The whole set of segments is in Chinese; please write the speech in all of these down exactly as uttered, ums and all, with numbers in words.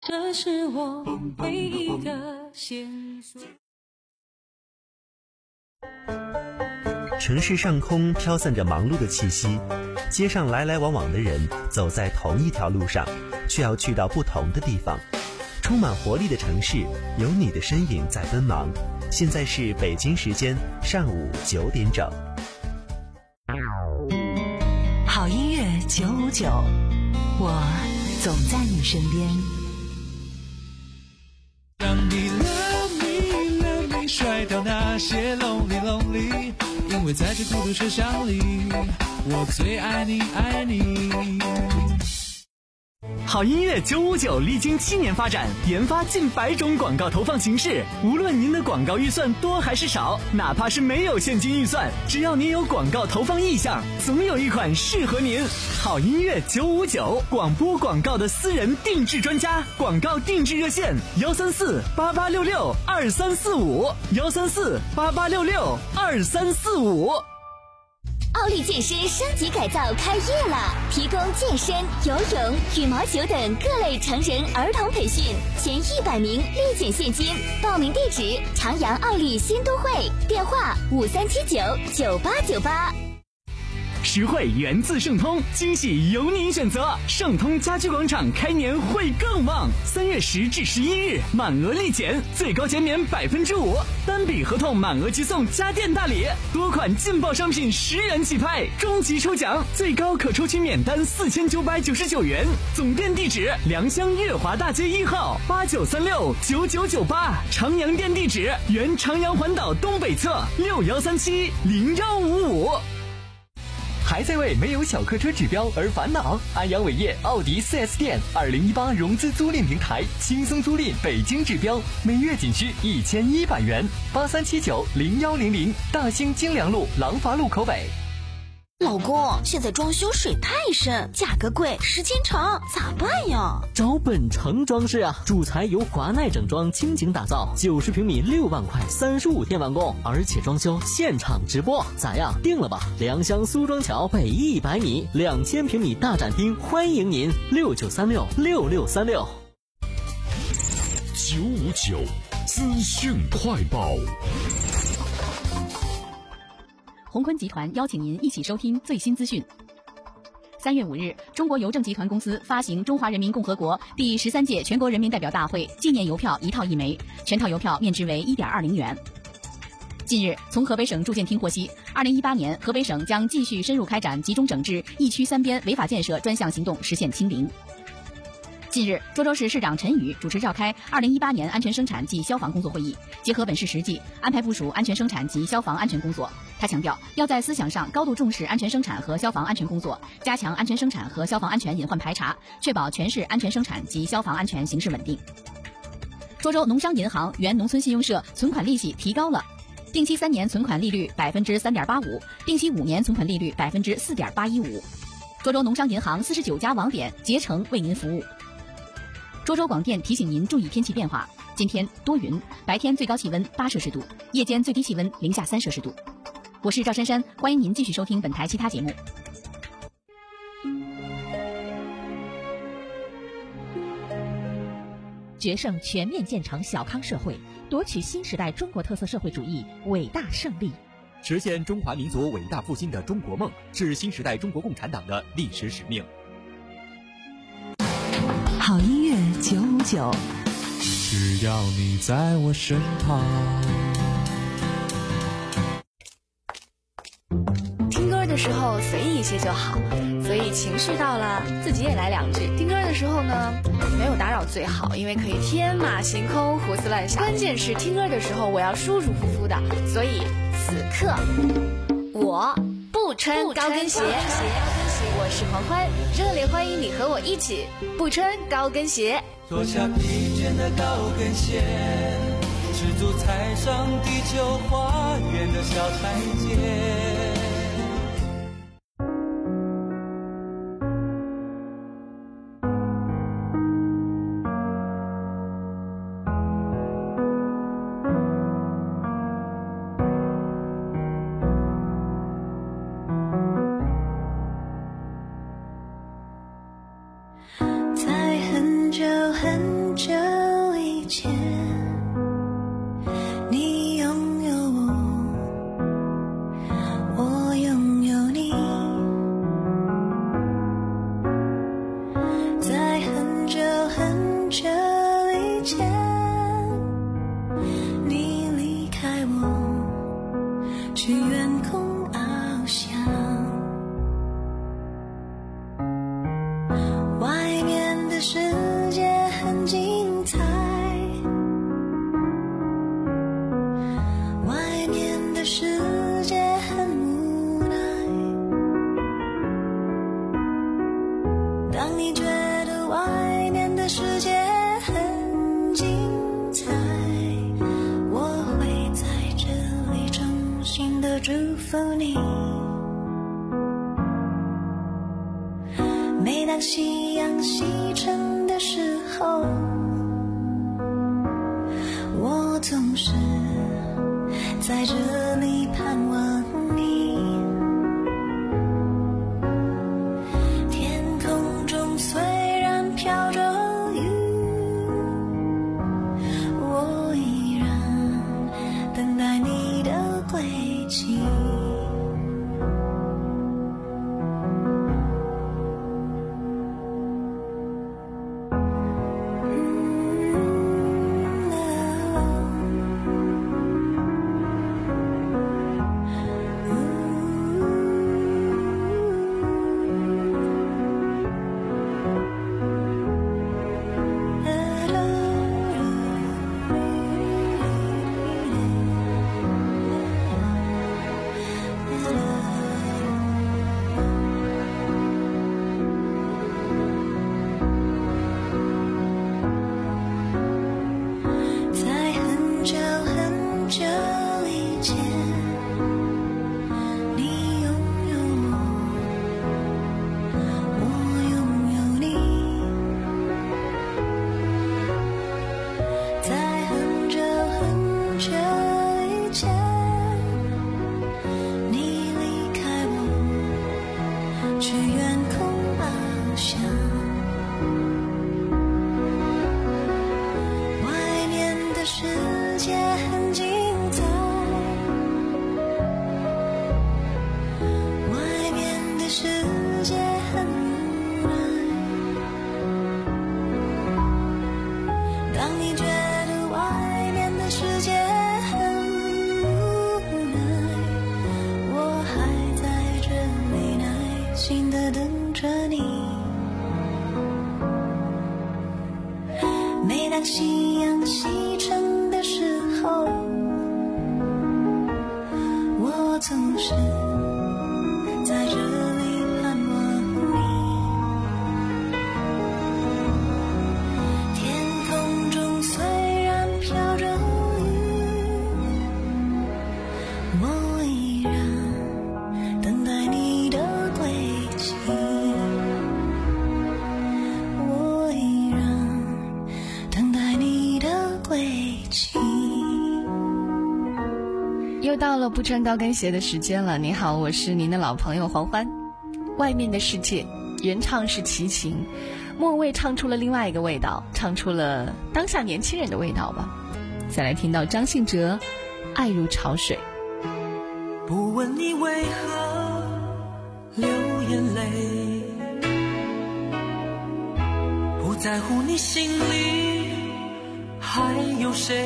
这是我唯一的线索。 城市上空飘散着忙碌的气息，街上来来往往的人走在同一条路上，却要去到不同的地方。充满活力的城市，有你的身影在奔忙。现在是北京时间上午九点整。 好音乐九五九，我总在你身边。 让你 love me love me 甩掉那些 lonely lonely， 因为在这孤独车厢里，我最爱你爱你。 好音乐九五九历经七年发展，研发近百种广告投放形式。无论您的广告预算多还是少，哪怕是没有现金预算，只要您有广告投放意向，总有一款适合您。好音乐九五九，广播广告的私人定制专家，广告定制热线幺三四八八六六二三四五幺三四八八六六二三四五。 奥利健身升级改造开业了，提供健身、游泳、羽毛球等各类成人儿童培训，前一百名立减现金。报名地址：长阳奥利新都会，电话五三七九九八九八。 实惠源自盛通，惊喜由您选择。盛通家居广场开年会更旺，三月十至十一日满额立减，最高减免百分之五，单笔合同满额即送家电大礼，多款劲爆商品十元起拍，终极抽奖最高可抽取免单四千九百九十九元。总店地址：良乡月华大街一号八九三六九九九八，长阳店地址：原长阳环岛东北侧六幺三七零幺五五。 还在为没有小客车指标而烦恼？安阳伟业奥迪 四 S 店二零一八融资租赁平台，轻松租赁北京指标，每月仅需一千一百元。八三七九零幺零零，大兴京良路廊坊路口北。 老公，现在装修水太深，价格贵，时间长，咋办呀？ 找本城装饰啊，主材由华奈整装倾情打造，九十平米六万块，三十五天完工，而且装修现场直播，咋样？定了吧？良乡苏庄桥北一百米，两千平米大展厅，欢迎您六九三六六六三六。 九五九资讯快报。 鸿坤集团邀请您一起收听最新资讯。三月五日，中国邮政集团公司发行中华人民共和国第十三届全国人民代表大会纪念邮票一套一枚，全套邮票面值为 一点二零元。近日，从河北省住建厅获悉，二零一八年河北省将继续深入开展集中整治一区三边违法建设专项行动，实现清零。近日，涿州市市长陈宇主持召开二零一八年安全生产及消防工作会议，结合本市实际，安排部署安全生产及消防安全工作。他强调，要在思想上高度重视安全生产和消防安全工作，加强安全生产和消防安全隐患排查，确保全市安全生产及消防安全形势稳定。涿州农商银行原农村信用社存款利息提高了，定期三年存款利率百分之三点八五，定期五年存款利率百分之四点八一五。涿州农商银行四十九家网点竭诚为您服务。涿州广电提醒您注意天气变化，今天多云，白天最高气温八摄氏度，夜间最低气温零下三摄氏度。我是赵珊珊，欢迎您继续收听本台其他节目。 决胜全面建成小康社会，夺取新时代中国特色社会主义伟大胜利， 实现中华民族伟大复兴的中国梦，是新时代中国共产党的历史使命。 好音乐九五九， 只要你在我身旁。 听歌的时候随意一些就好，所以情绪到了自己也来两句。听歌的时候呢，没有打扰最好，因为可以天马行空胡思乱想。关键是听歌的时候我要舒舒服服的，所以此刻我不穿高跟鞋。我是黄欢，热烈欢迎你和我一起不穿高跟鞋。 脱下疲倦的高跟鞋，赤足踩上地球花园的小台阶。 在很久很久前，你拥有我，我拥有你。在很久很久以前，你离开我，去远空翱翔。外面的世界很精彩，外面的世界很无奈。当你觉得外面的世界很精彩，我会在这里衷心的祝福你。每当夕阳西沉的时候，我总是在这里盼望你。天空中虽然飘着雨，我依然等待你的归期。每当夕阳西沉的时候，我总是在这里盼望你。天空中虽然飘着雨，我依然等待你的归期。 又到了不穿高跟鞋的时间了。你好，我是您的老朋友黄欢。外面的世界，原唱是齐秦，莫蔚唱出了另外一个味道，唱出了当下年轻人的味道吧。再来听到张信哲，爱如潮水。 不问你为何流眼泪，不在乎你心里还有谁，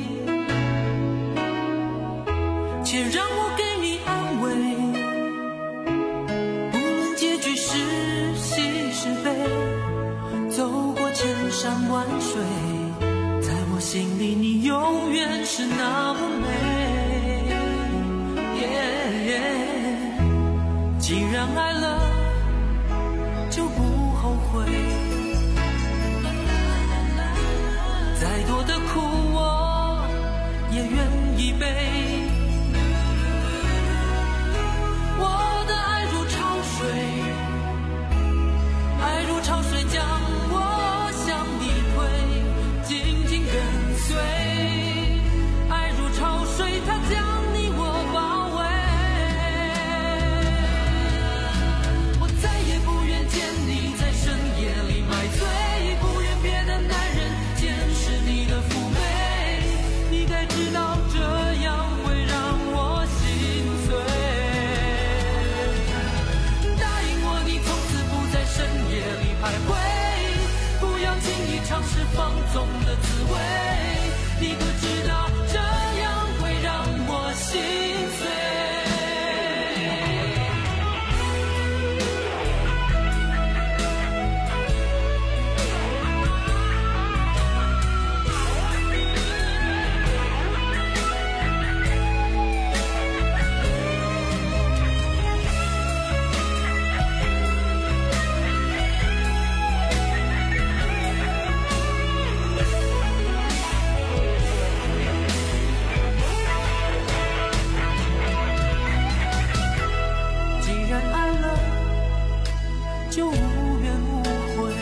且让我给你安慰，不论结局是喜是悲，走过千山万水，在我心里你永远是那么美。yeah, yeah, 既然爱了就不后悔，再多的苦我也愿意背。我的爱如潮水，爱如潮水将我向你推，紧紧跟随。爱如潮水，它将你我包围。 试放纵的滋味，你可知道这样会让我心碎。就无怨无悔，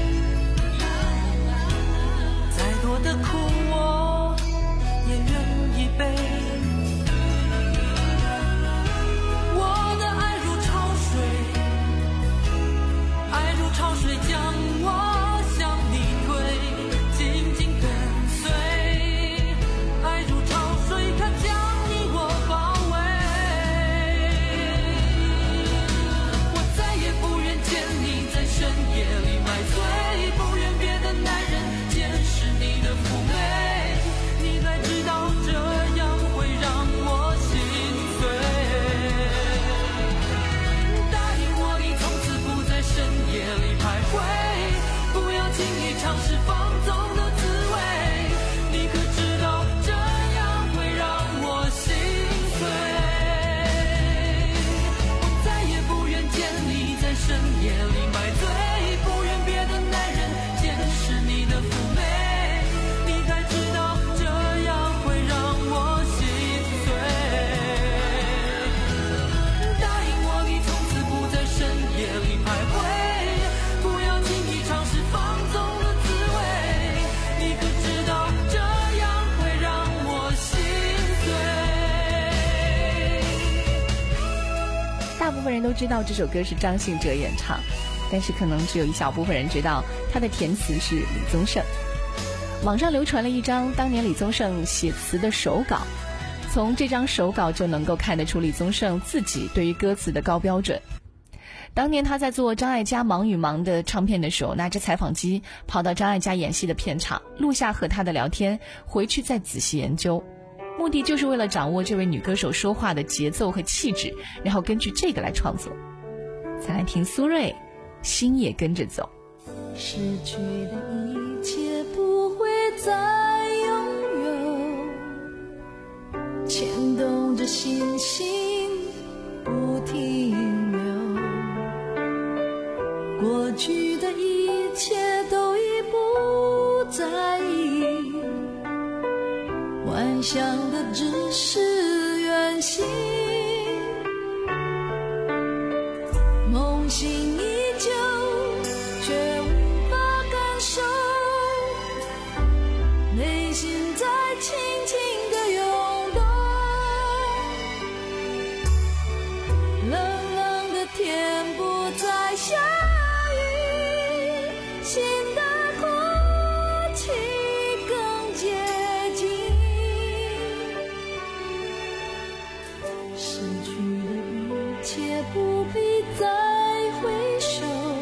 再多的苦我也愿意背。我的爱如潮水，爱如潮水将我向你推，紧紧跟随。爱如潮水，它将你我包围。我再也不愿见你在深夜里买醉，不愿别的男人见识你的妩媚，你该知道这样会让我心碎。答应我你从此不在深夜里徘徊，不要轻易尝试放纵的滋味，你可知道这样会让我心碎。我再也不愿见你在深夜里买醉，不愿别的男人见识你的妩媚，你该知道这样会让我心碎。答应我你从此不在深夜里徘徊，不要轻易尝试放纵的滋味，你可知道这样会让我心碎。 大部分人都知道这首歌是张信哲演唱，但是可能只有一小部分人知道他的填词是李宗盛。网上流传了一张当年李宗盛写词的手稿，从这张手稿就能够看得出李宗盛自己对于歌词的高标准。当年他在做张艾嘉《忙与忙》的唱片的时候，拿着采访机跑到张艾嘉演戏的片场，录下和他的聊天，回去再仔细研究，目的就是为了掌握这位女歌手说话的节奏和气质，然后根据这个来创作。再来听苏芮，心也跟着走。 失去的一切不会再拥有，牵动着心心不停留，过去的一切都已不在意，幻想的只是远行，梦醒依旧却无法感受，内心在轻轻地涌动，冷冷的天不再下雨，心的哭泣更接近，失去的一切不必再回首，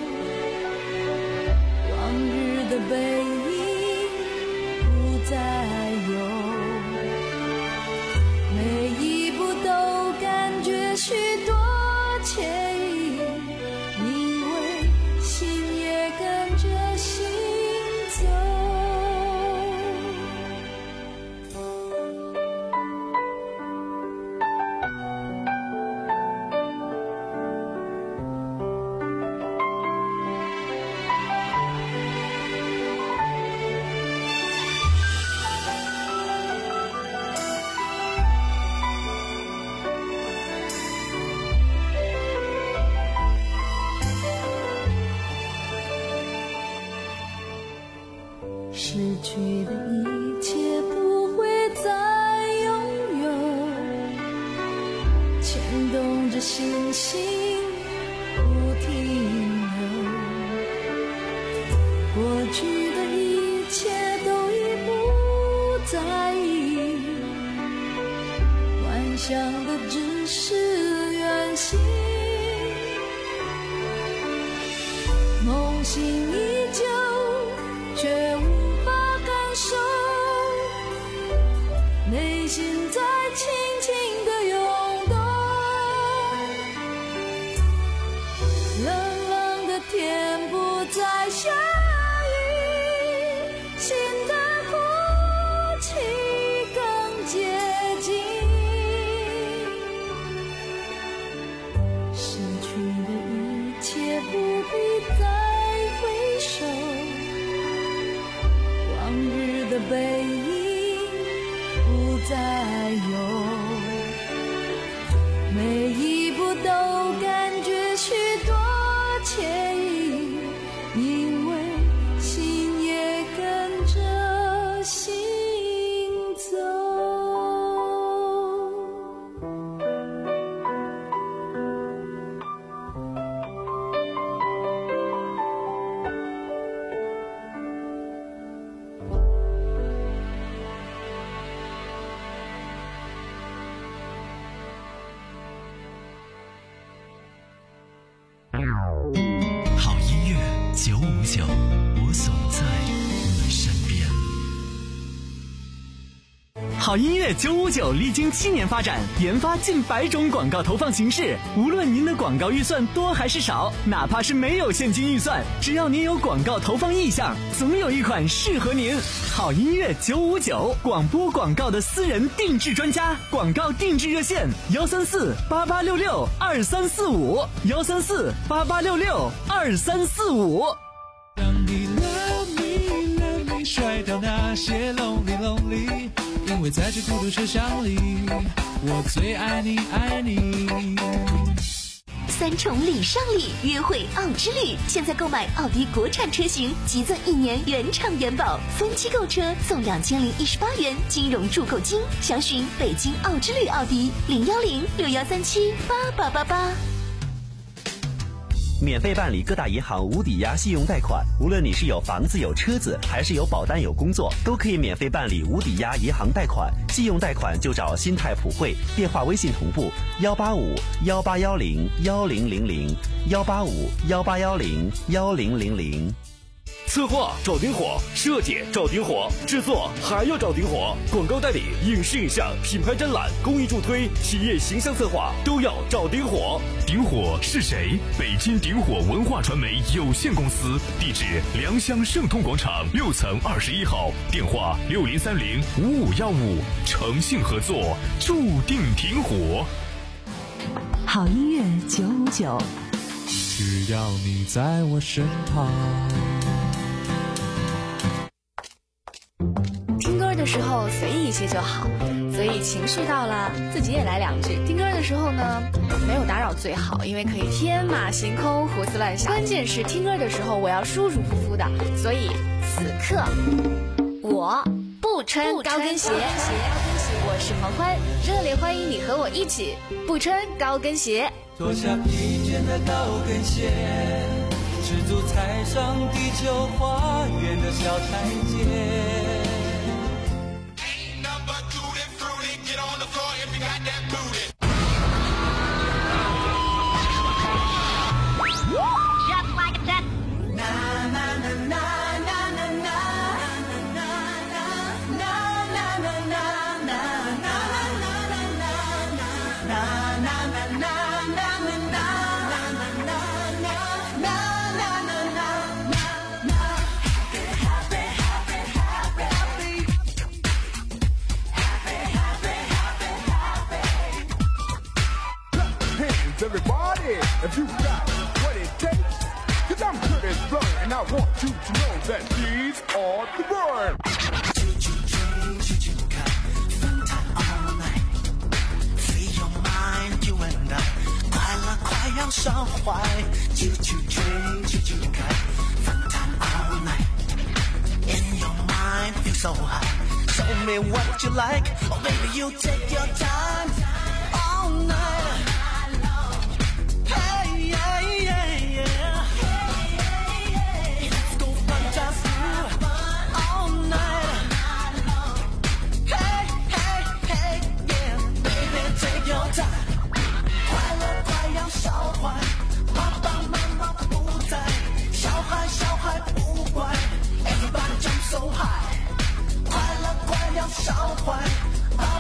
往日的背影不再有，每一步都感觉许多惬意，以为心也跟着心走。失去的一切不会再拥有，牵动着心心不停留，过去的一切都已不在意，幻想的只是远行，梦醒依旧却无内心在轻轻的涌动，冷冷的天不再下雨，心的哭泣更接近，失去的一切不必再回首，往日的背影不再有，每一步都感觉许多惬意，因为心也跟着行走。 好音乐九五九，我总在你身边。 好音乐九五九历经七年发展，研发近百种广告投放形式。无论您的广告预算多还是少，哪怕是没有现金预算，只要您有广告投放意向，总有一款适合您。好音乐九五九，广播广告的私人定制专家，广告定制热线：幺三四八八六六二三四五，幺三四八八六六二三四五。 让你 love me love me 甩掉那些 lonely lonely， 因为在这孤独车厢里，我最爱你爱你。 三重礼尚礼，约会奥之旅。现在购买奥迪国产车型，即赠一年原厂原保，分期购车送两千零一十八元金融注购金。详询北京奥之旅奥迪零幺零六幺三七八八八八。 免费办理各大银行无抵押信用贷款，无论你是有房子有车子，还是有保单有工作，都可以免费办理无抵押银行贷款。信用贷款就找新泰普惠，电话微信同步幺八五幺八幺零幺零零零幺八五幺八幺零幺零零零。 策划找顶火，设计找顶火，制作还要找顶火，广告代理、影视影像、品牌展览、公益助推、企业形象策划都要找顶火。 顶火是谁？北京顶火文化传媒有限公司，地址良乡盛通广场六层二十一号，电话六零三零五五幺五，诚信合作，注定挺火。 好音乐九五九， 只要你在我身旁。 听歌的时候随意一些就好，所以情绪到了自己也来两句。听歌的时候呢，没有打扰最好，因为可以天马行空胡思乱想。关键是听歌的时候我要舒舒服服的，所以此刻我不穿高跟鞋。我是黄欢，热烈欢迎你和我一起不穿高跟鞋。 脱下披肩的高跟鞋，赤足踩上地球花园的小台阶。 Everybody, if you got what it takes, cause I'm good as blood, and I want you to know that these are the words. All night, free your mind, you and I. 快乐快要烧坏，啾啾吹，啾啾开，风谈 all night. In your mind, feel so high. Show me what you like, or maybe you take your time. All night.烧坏，快乐快要烧坏。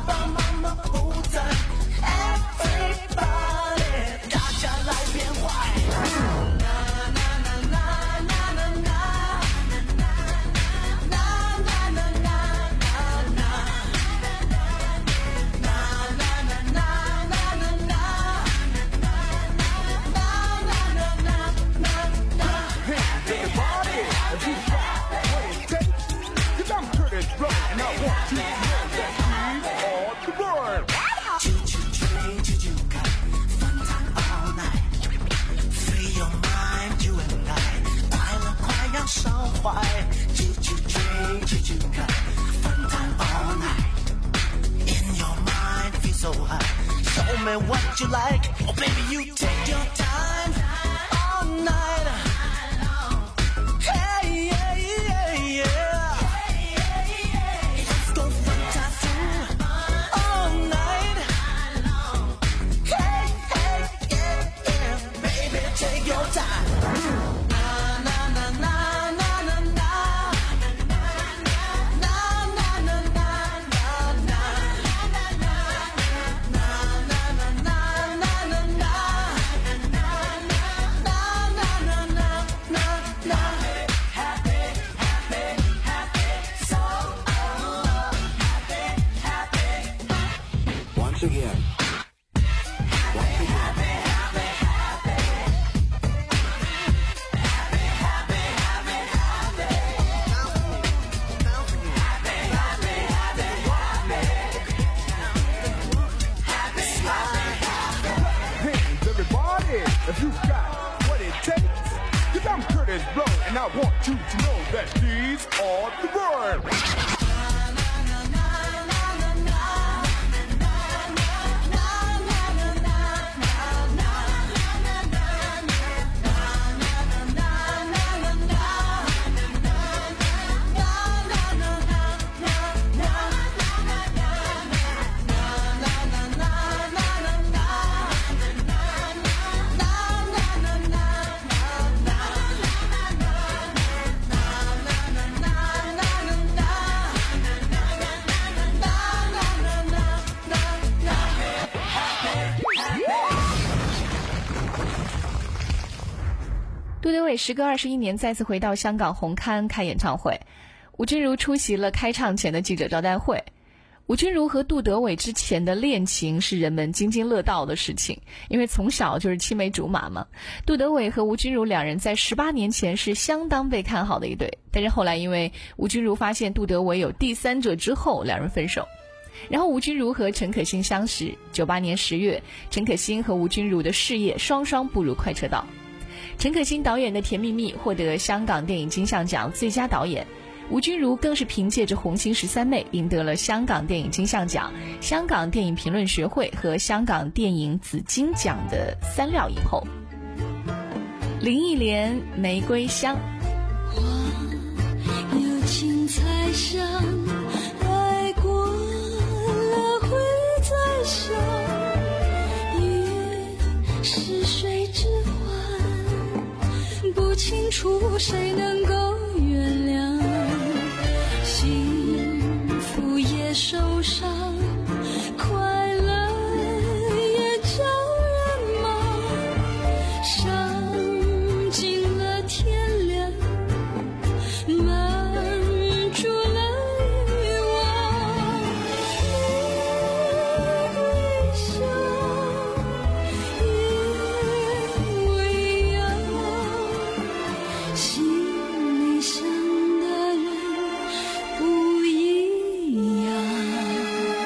is blowing, and I want you to know that these are the words. Choo-choo train, choo-choo car, fun time all night. Free your mind, you and I， 快乐快要烧坏。Choo-choo train, choo-choo car, fun time all night. In your mind, feel so high. Show me what you like, oh baby, you take your time all night. Hey, yeah, yeah, yeah. Let's go fantastic all night. Hey, hey, yeah, yeah. Baby, take your time. Na, na, na, na, na, na, na. Na, na, na, na, na, na. Na, na, na, na, na, na, na. Na, na, na, na, na, na. Happy, happy, happy, so happy, happy. Once again. Once again. Hands, everybody, if you got what it takes. Cause I'm Curtis Blow, and I want you to know that these are the words. 杜德伟时隔二十一年再次回到香港红磡开演唱会，吴君如出席了开唱前的记者招待会。吴君如和杜德伟之前的恋情是人们津津乐道的事情，因为从小就是青梅竹马嘛。杜德伟和吴君如两人在十八年前是相当被看好的一对，但是后来因为吴君如发现杜德伟有第三者之后，两人分手。然后吴君如和陈可辛相识，九八年十月，陈可辛和吴君如的事业双双步入快车道。陈可辛导演的《甜蜜蜜》获得香港电影金像奖最佳导演，吴君如更是凭借着《红星十三妹》赢得了香港电影金像奖、香港电影评论学会和香港电影紫金奖的三料影后。林忆莲《玫瑰香》。 花有青菜香，爱过了会再想，月是水之欢，不清楚谁能够原谅，幸福也受伤，快乐也叫人忙，伤尽了天亮，瞒住了欲望，玫瑰香也微扬，心里想的人不一样。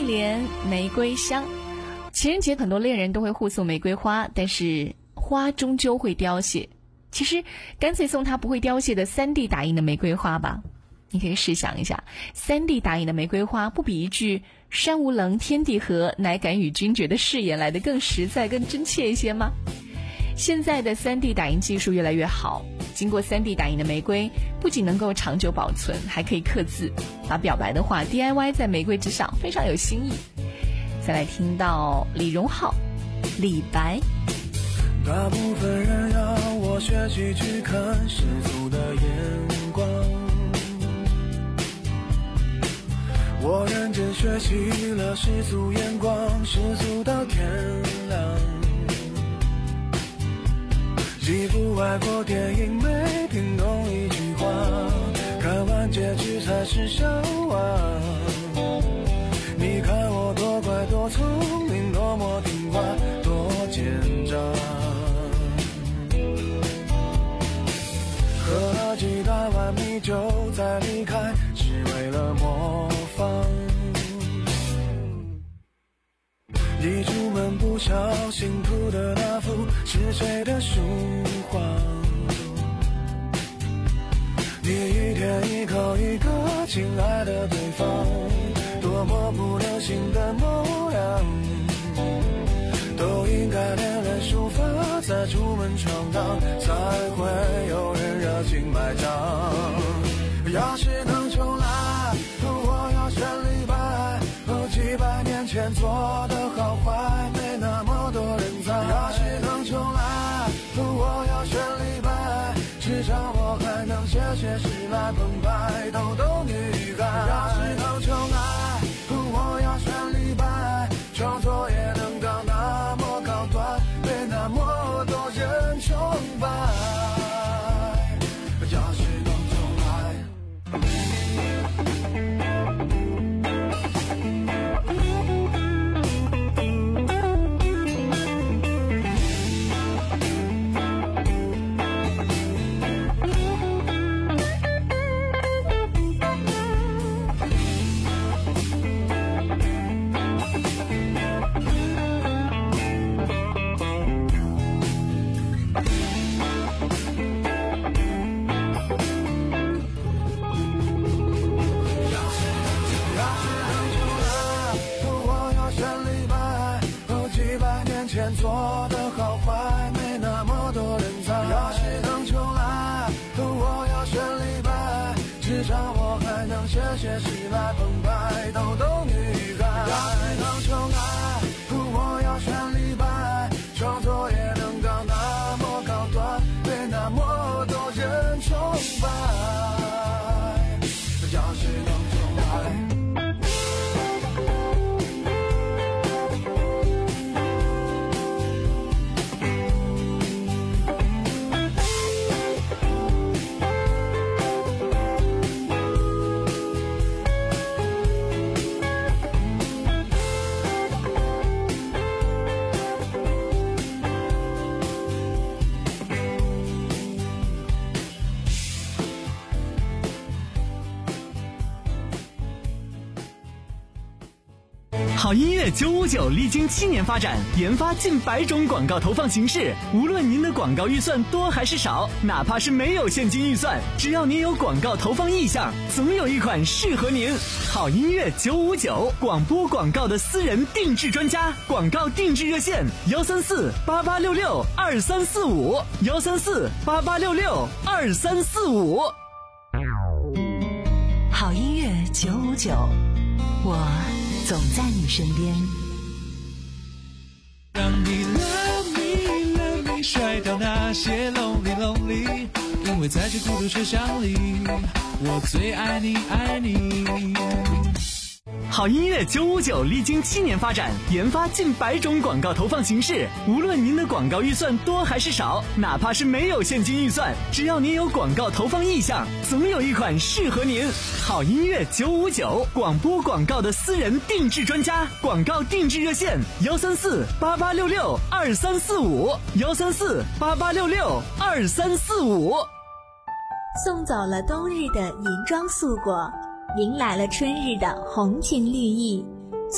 莲玫瑰香。情人节很多恋人都会互送玫瑰花，但是花终究会凋谢。其实干脆送他不会凋谢的 三 D 打印的玫瑰花吧。你可以试想一下， 三 D 打印的玫瑰花不比一句山无棱天地合，乃敢与君绝的誓言来得更实在更真切一些吗？现在的 三 D 打印技术越来越好，经过 三 D 打印的玫瑰不仅能够长久保存，还可以刻字，把表白的话 D I Y 在玫瑰之上，非常有新意。再来听到李荣浩李白。 大部分人要我学习去看世俗的眼光，我认真学习了世俗眼光，世俗到天亮。几部外国电影没听懂一句话，看完结局才是笑话。你看我多乖多聪明，多么听话，多奸诈。喝了几大碗米酒再离开，只为了模仿。一出门不小心涂的那幅是谁的书画？你一天一口一个亲爱的对方，多么不流行的模样，都应该练练书法，再出门闯荡，才会有人热情买账。要是能重来，我要选李白，几百年前做的好坏，没那么多人在。要是能重来，我要选李白，至少我还能写写诗来澎湃，逗逗女孩。要是能重来，我要选李白，创作也能到那么高端，被那么多人崇拜。要是能重来。做的好坏没那么多人在。要是能重来，我要选李白，至少我还能写写诗来澎湃，逗逗女孩。要是能重来，我要选李白，创作也能到那么高端，被那么多人崇拜。要是能重来。 好音乐九五九历经七年发展，研发近百种广告投放形式。无论您的广告预算多还是少，哪怕是没有现金预算，只要您有广告投放意向，总有一款适合您。好音乐九五九，广播广告的私人定制专家，广告定制热线幺三四八八六六二三四五幺三四八八六六二三四五。 好音乐九五九，我总在你身边。 让你 love me love me 甩掉那些 lonely lonely， 因为在这孤独车厢里，我最爱你爱你。 好音乐九五九历经七年发展，研发近百种广告投放形式。无论您的广告预算多还是少，哪怕是没有现金预算，只要您有广告投放意向，总有一款适合您。好音乐九五九，广播广告的私人定制专家，广告定制热线幺三四八八六六二三四五幺三四八八六六二三四五。 送走了冬日的银装素裹，迎来了春日的红情绿意。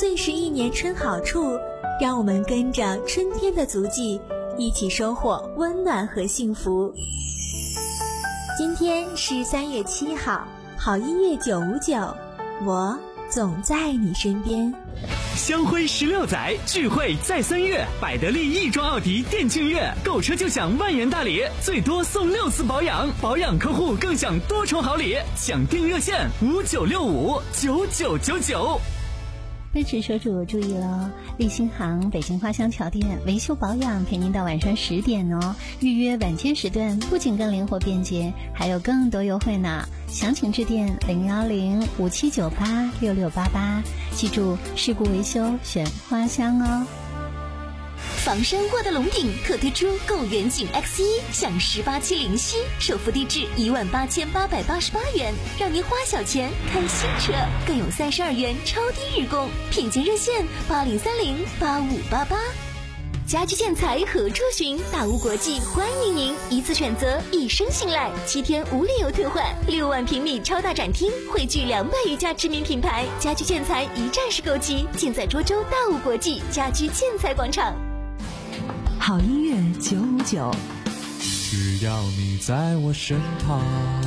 最是一年春好处，让我们跟着春天的足迹，一起收获温暖和幸福。今天是三月七号，好音乐九五九，我总在你身边。 香辉十六载，聚会在三月，百得利亦庄奥迪店庆月，购车就享万元大礼，最多送六次保养，保养客户更享多重好礼，抢订热线五九六五九九九九。 奔驰车主注意了，立新行北京花乡桥店维修保养陪您到晚上十点哦。预约晚间时段不仅更灵活便捷，还有更多优惠呢。详情致电零幺零五七九八六六八八，记住事故维修选花乡哦。 房山沃德龙顶特推出购远景 X 一 享十八期零息，首付低至一万八千八百八十八元，让您花小钱开新车，更有三十二元超低日供，品鉴热线八零三零八五八八。家居建材何处寻？大屋国际欢迎您，一次选择，一生信赖，七天无理由退换，六万平米超大展厅，汇聚两百余家知名品牌，家居建材一站式购齐，尽在涿州大屋国际家居建材广场。 好音乐九五九， 只要你在我身旁。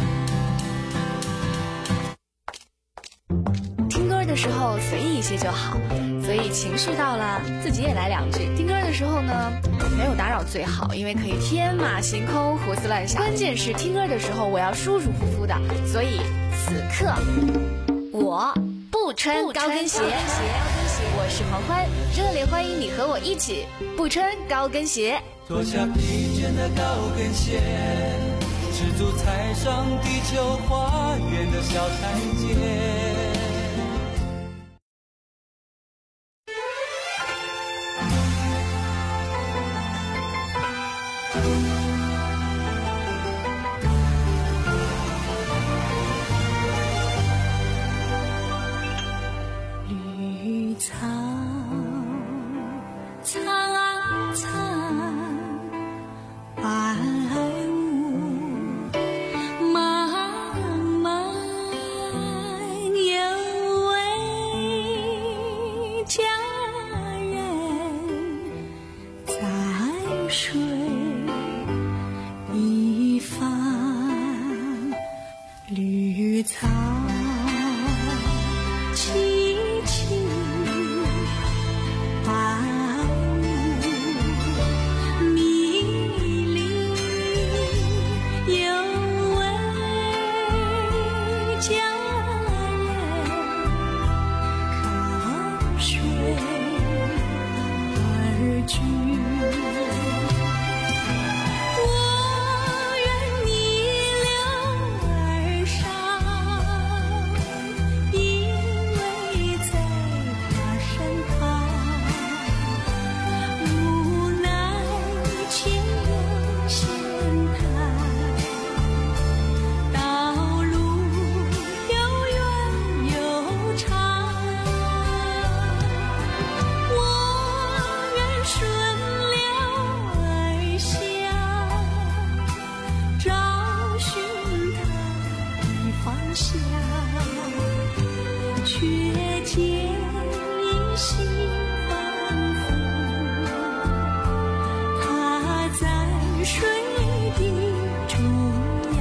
听歌的时候随意一些就好，所以情绪到了自己也来两句。听歌的时候呢，没有打扰最好，因为可以天马行空胡思乱想。关键是听歌的时候我要舒舒服服的，所以此刻我不穿高跟鞋。我是黄欢，热烈欢迎你和我一起不穿高跟鞋。 脱下疲倦的高跟鞋，赤足踩上地球花园的小台阶。 绿草苍苍，白雾漫漫，有位佳人在水一方，绿草萋萋，白雾迷离，有位佳人靠水而居。我愿逆流而上，因为在华山旁，无奈前有险滩，道路又远又长。我愿顺流而下，找寻它的方向，却见一心仿佛它在水的中央。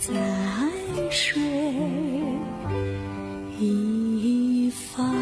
在水一方。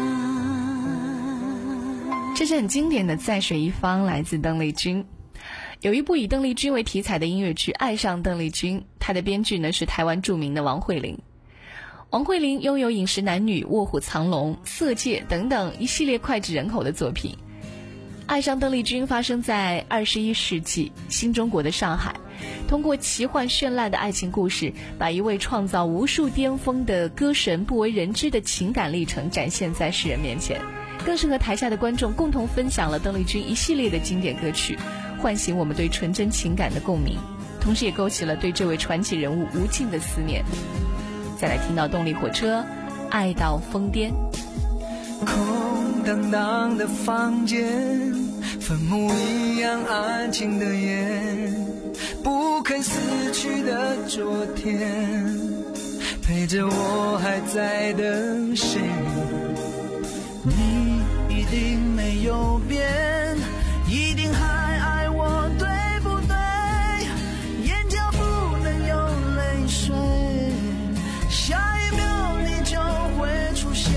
这是很经典的《在水一方》，来自邓丽君。有一部以邓丽君为题材的音乐剧《爱上邓丽君》，它的编剧呢是台湾著名的王慧玲。王慧玲拥有《饮食男女》《卧虎藏龙》《色戒》等等一系列脍炙人口的作品。爱上邓丽君发生在二十一世纪新中国的上海，通过奇幻绚烂的爱情故事，把一位创造无数巅峰的歌神不为人知的情感历程展现在世人面前，更是和台下的观众共同分享了邓丽君一系列的经典歌曲，唤醒我们对纯真情感的共鸣，同时也勾起了对这位传奇人物无尽的思念。再来听到动力火车爱到疯癫。 空荡荡的房间，坟墓一样安静的夜，不肯死去的昨天，陪着我还在等谁？你一定没有变，一定还爱我，对不对？眼角不能有泪水，下一秒你就会出现。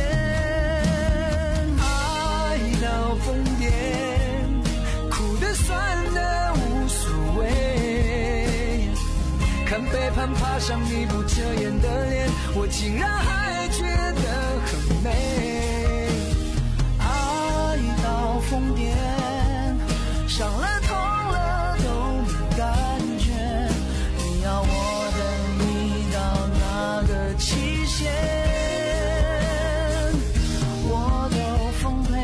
爱到疯癫，哭的酸的无所谓，看背叛爬上你不遮掩的脸，我竟然还觉得很美。疯癫，伤了痛了都没感觉，你要我等你到哪个期限，我都奉陪。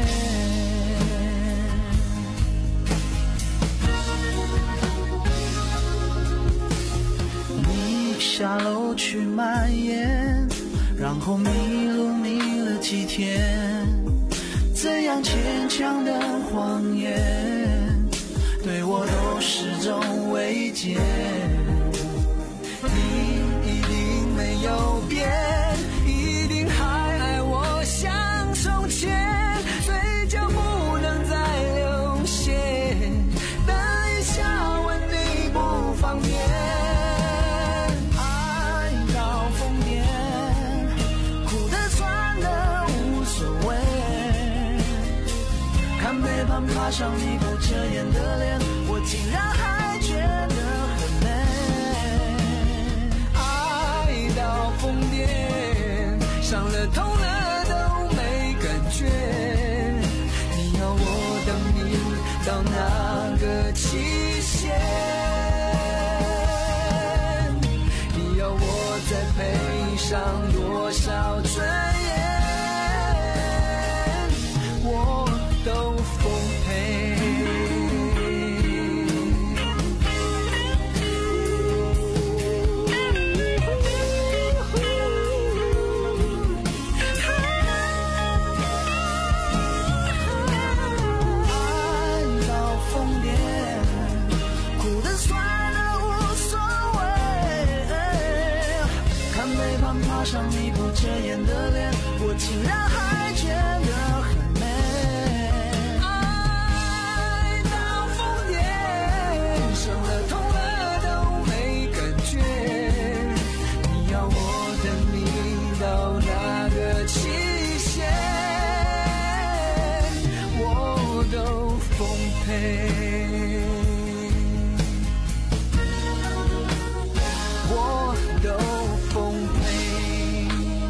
你下楼去买烟，然后迷路迷了几天，怎样牵强的谎言，对我都始终未解。你一定没有变，一定还爱我像从前，嘴角不能再流血，等一下问你不方便。爱到疯癫，哭的酸的无所谓，看背叛爬上你不遮掩的脸，我竟然还觉得很美。爱到疯癫，伤了痛了都没感觉，你要我等你到哪个期限？你要我再配上多少尊严？我都奉陪。爱到疯癫，哭得酸了无所谓，看背叛爬上你不遮掩的脸，我竟然还觉得很我都奉陪。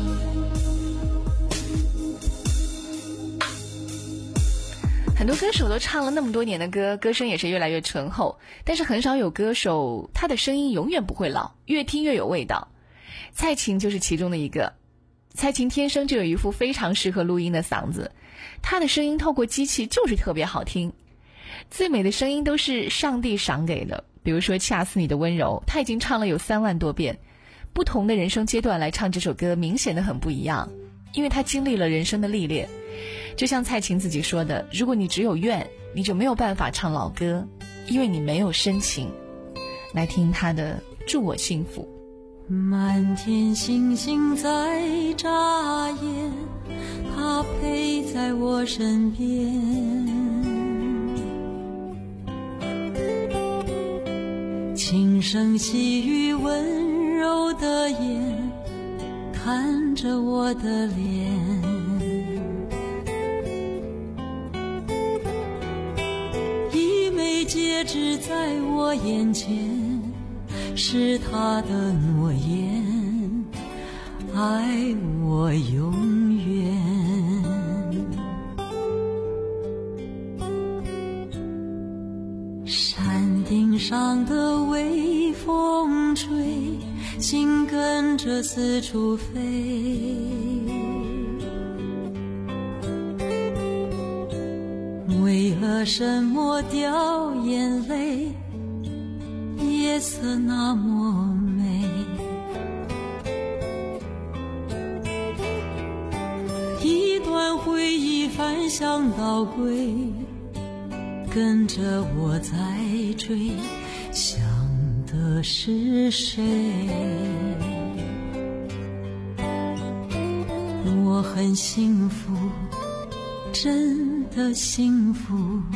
很多歌手都唱了那么多年的歌，歌声也是越来越醇厚，但是很少有歌手他的声音永远不会老，越听越有味道。蔡琴就是其中的一个。蔡琴天生就有一副非常适合录音的嗓子，她的声音透过机器就是特别好听。最美的声音都是上帝赏给的，比如说恰似你的温柔，她已经唱了有三万多遍。不同的人生阶段来唱这首歌明显的很不一样，因为她经历了人生的历练。就像蔡琴自己说的，如果你只有怨，你就没有办法唱老歌，因为你没有深情。来听她的祝我幸福。 满天星星在眨眼，它陪在我身边，轻声细语温柔的的眼看着我的脸，一枚戒指在我眼前，是他的诺言，爱我永远。山顶上的微风吹，心跟着四处飞，为了什么掉眼泪？夜色那么美，一段回忆翻箱倒柜，跟着我在追，想的是谁？我很幸福，真的幸福，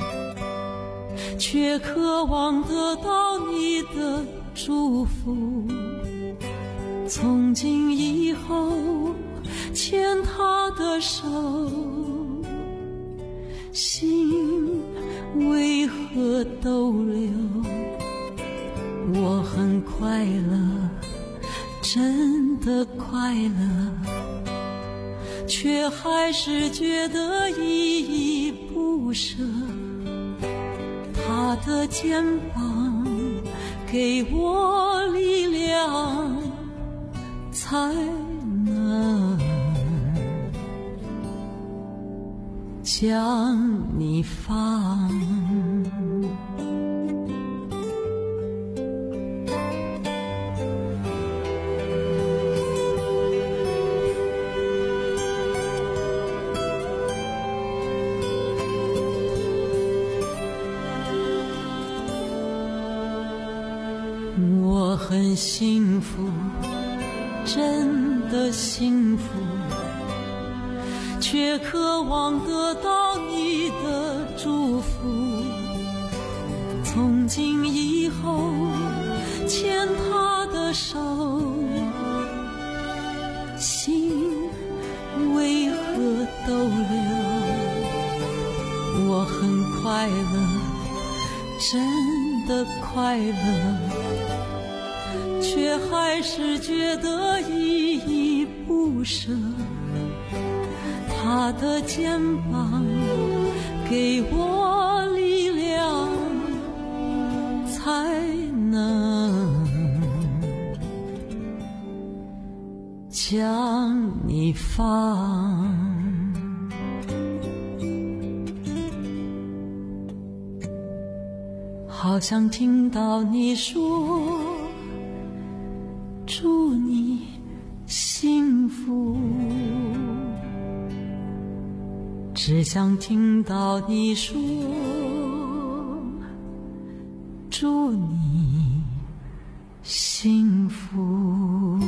却渴望得到你的祝福。从今以后牵他的手，心为何逗留？我很快乐，真的快乐，却还是觉得依依不舍。他的肩膀给我力量，才能将你放。我很幸福，真的幸福，却渴望得到你的祝福。从今以后牵他的手，心为何逗留？我很快乐，真的快乐，却还是觉得依依不舍。他的肩膀给我力量，才能将你放。好想听到你说祝你幸福，只想听到你说祝你幸福。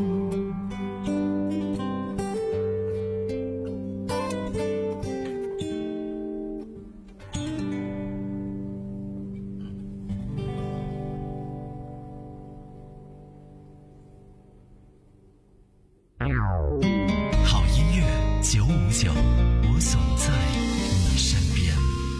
好音乐九五九，我总在你身边。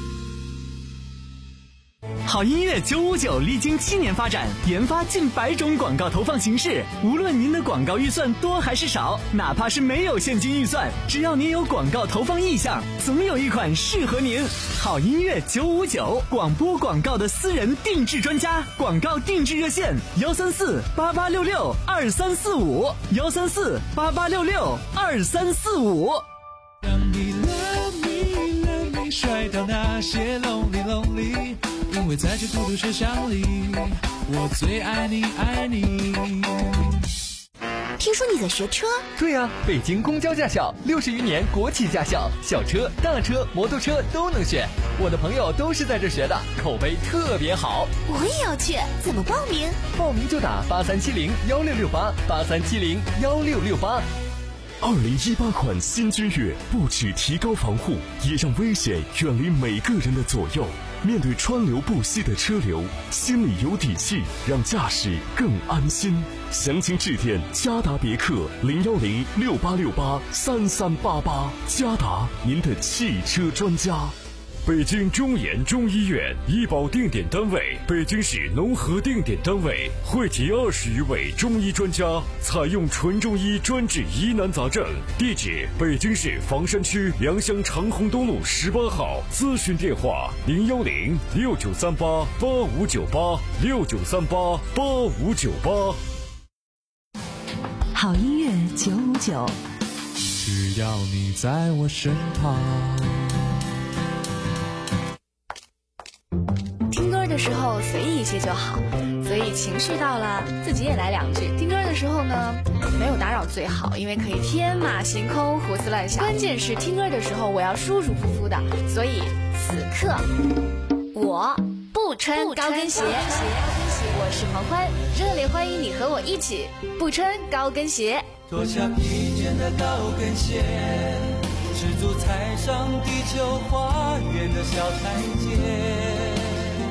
好音乐九五九历经七年发展，研发近百种广告投放形式。无论您的广告预算多还是少，哪怕是没有现金预算，只要您有广告投放意向，总有一款适合您。好音乐九五九，广播广告的私人定制专家，广告定制热线：幺三四八八六六二三四五，幺三四八八六六二三四五。 让你 love me love me 甩掉那些 lonely lonely， 因为在这孤独车厢里，我最爱你爱你。 听说你在学车？ 对呀、啊，北京公交驾校六十余年国企驾校，小车、大车、摩托车都能选。我的朋友都是在这学的，口碑特别好。 我也要去，怎么报名？ 报名就打八三七零幺六六八八三七零幺六六八。 二零一八款新君越不只提高防护，也让危险远离每个人的左右。 面对川流不息的车流，心里有底气，让驾驶更安心。详情致电嘉达别克零幺零六八六八三三八八，嘉达您的汽车专家。北京中研中医院医保定点单位，北京市农合定点单位，汇集二十余位中医专家，采用纯中医专治疑难杂症。地址：北京市房山区良乡长虹东路十八号。咨询电话：零幺零六九三八八五九八六九三八八五九八。 好音乐九五九， 只要你在我身旁。 听歌的时候随意一些就好，所以情绪到了自己也来两句。听歌的时候呢，没有打扰最好，因为可以天马行空胡思乱想。关键是听歌的时候我要舒舒服服的，所以此刻我不穿高跟鞋。我是黄欢，热烈欢迎你和我一起不穿高跟鞋。 脱下疲倦的高跟鞋，赤足踩上地球花园的小台阶。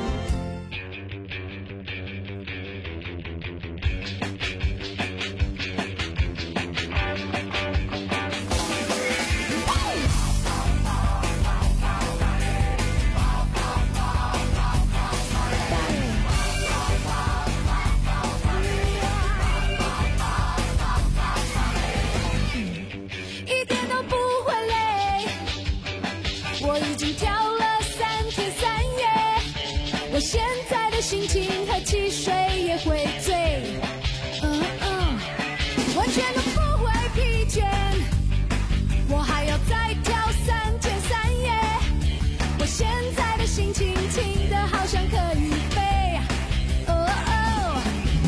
现在的心情喝汽水也会醉，嗯嗯，完全都不会疲倦，我还要再跳三天三夜。我现在的心情轻得好像可以飞，哦哦，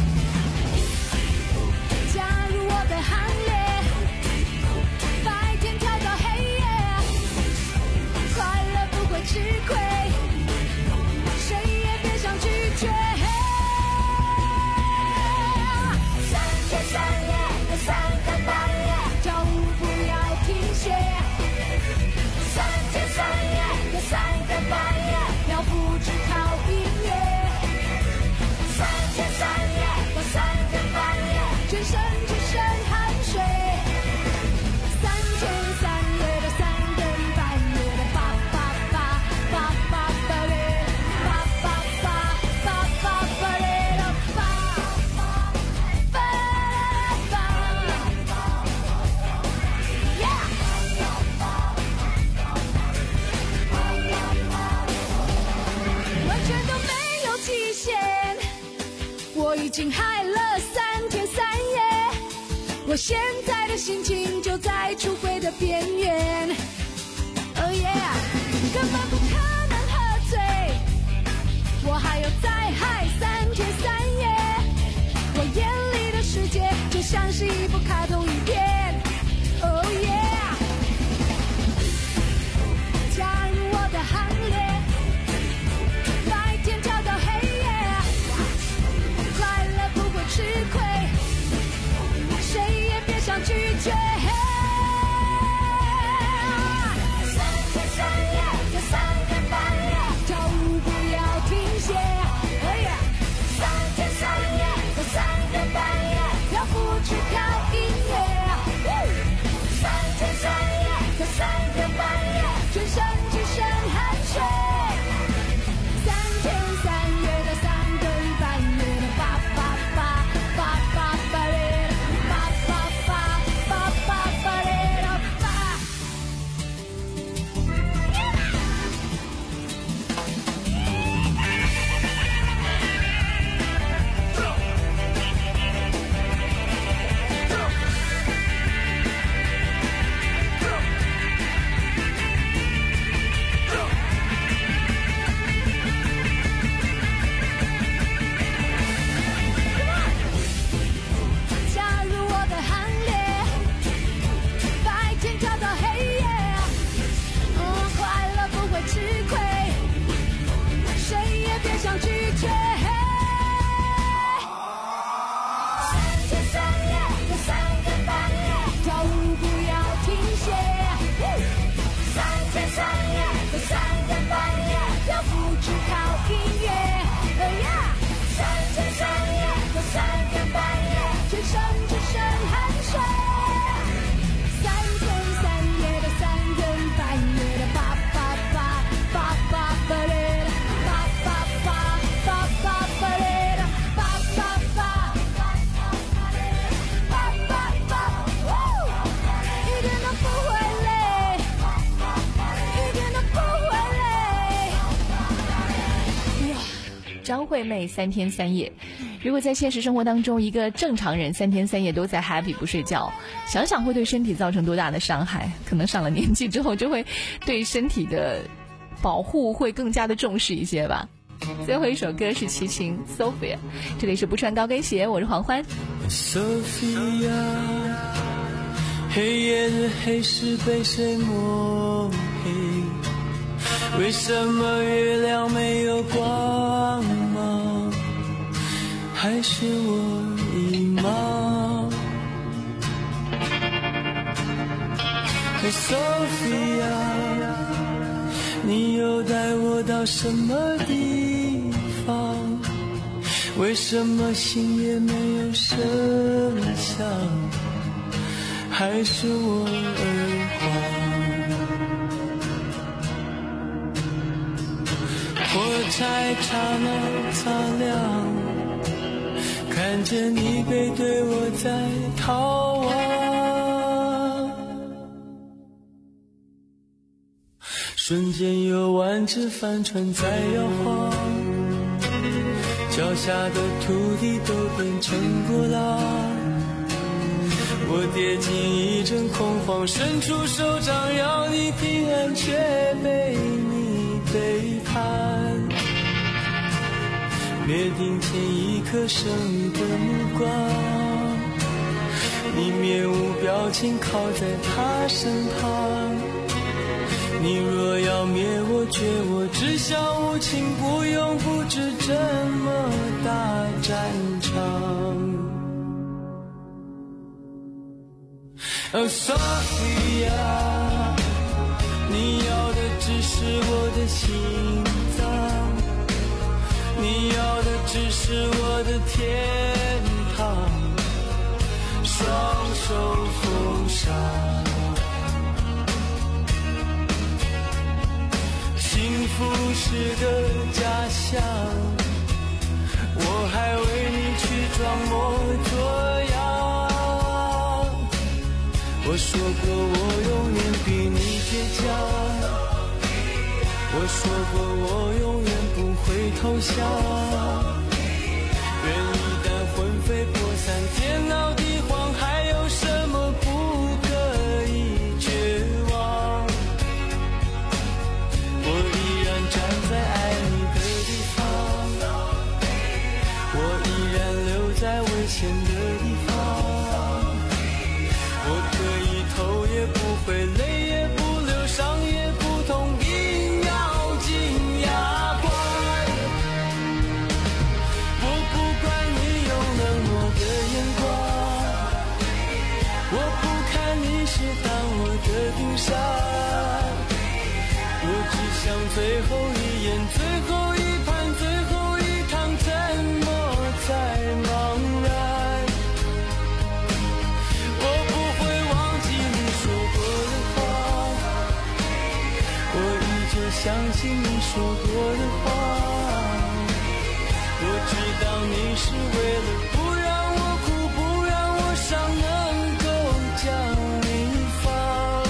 加入我的行列，白天跳到黑夜，快乐不会吃亏。已经嗨了三天三夜，我现在的心情就在出轨的边缘。Oh yeah， 根本不可能喝醉，我还要再嗨三天三夜。我眼里的世界就像是一部卡通影片。Oh yeah， 加入我的行列。吃亏，谁也别想拒绝。三天三夜，又三更半夜，跳舞不要停歇。哎呀，三天三夜，又三更半夜，要不去跳音乐。 张惠妹三天三夜。如果在现实生活当中，一个正常人三天三夜都在 happy 不睡觉，想想会对身体造成多大的伤害。可能上了年纪之后，就会对身体的保护会更加的重视一些吧。最后一首歌是齐秦 Sophia， 这里是不穿高跟鞋，我是黄欢。 Sophia， 黑夜的黑是被谁抹黑？为什么月亮没有光芒？还是我遗忘？ Sophia， 你又带我到什么地方？为什么心也没有声响？还是我耳环？火柴刹那擦亮，看见你背对我在逃亡，瞬间有万只帆船在摇晃，脚下的土地都变成波浪，我跌进一阵恐慌，伸出手掌要你平安，却被你背叛，灭顶前一颗生日的目光，你面无表情靠在他身旁，你若要灭我绝我只想无情，不用布置这么大战场。Oh Sophia， 你要的只是我的心脏，你要的只是我的天堂，双手奉上，幸福是个假象，我还为你去装模作样。我说过我永远比你倔强，我说过我永远不会投降，人一旦魂飞魄散，天脑地荒，还有什么不可以绝望？我依然站在爱你的地方，我依然留在危险的地方，我可以头也不回，泪也不流，伤也不痛，硬要紧牙关。我不管你用冷漠的眼光，我不看你是当我的冰山，我只想最后一眼，最后一盘，最后一趟，怎么才茫然？我不会忘记你说过的话，我依旧相信你说过的话，我知道你是为了不让我哭，不让我伤，能够将你放。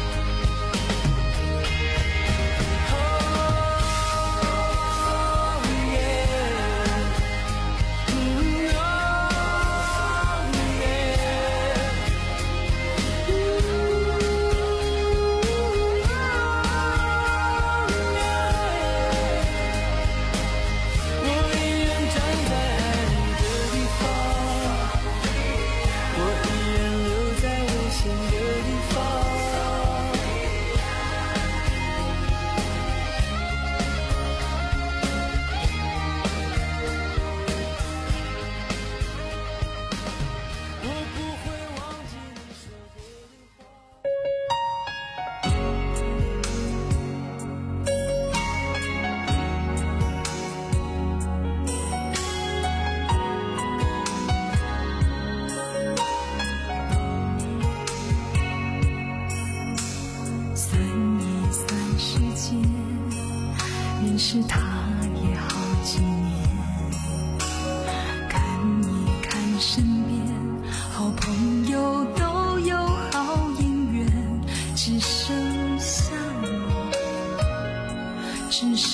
是他也好几年，看一看身边好朋友都有好姻缘，只剩下我，只剩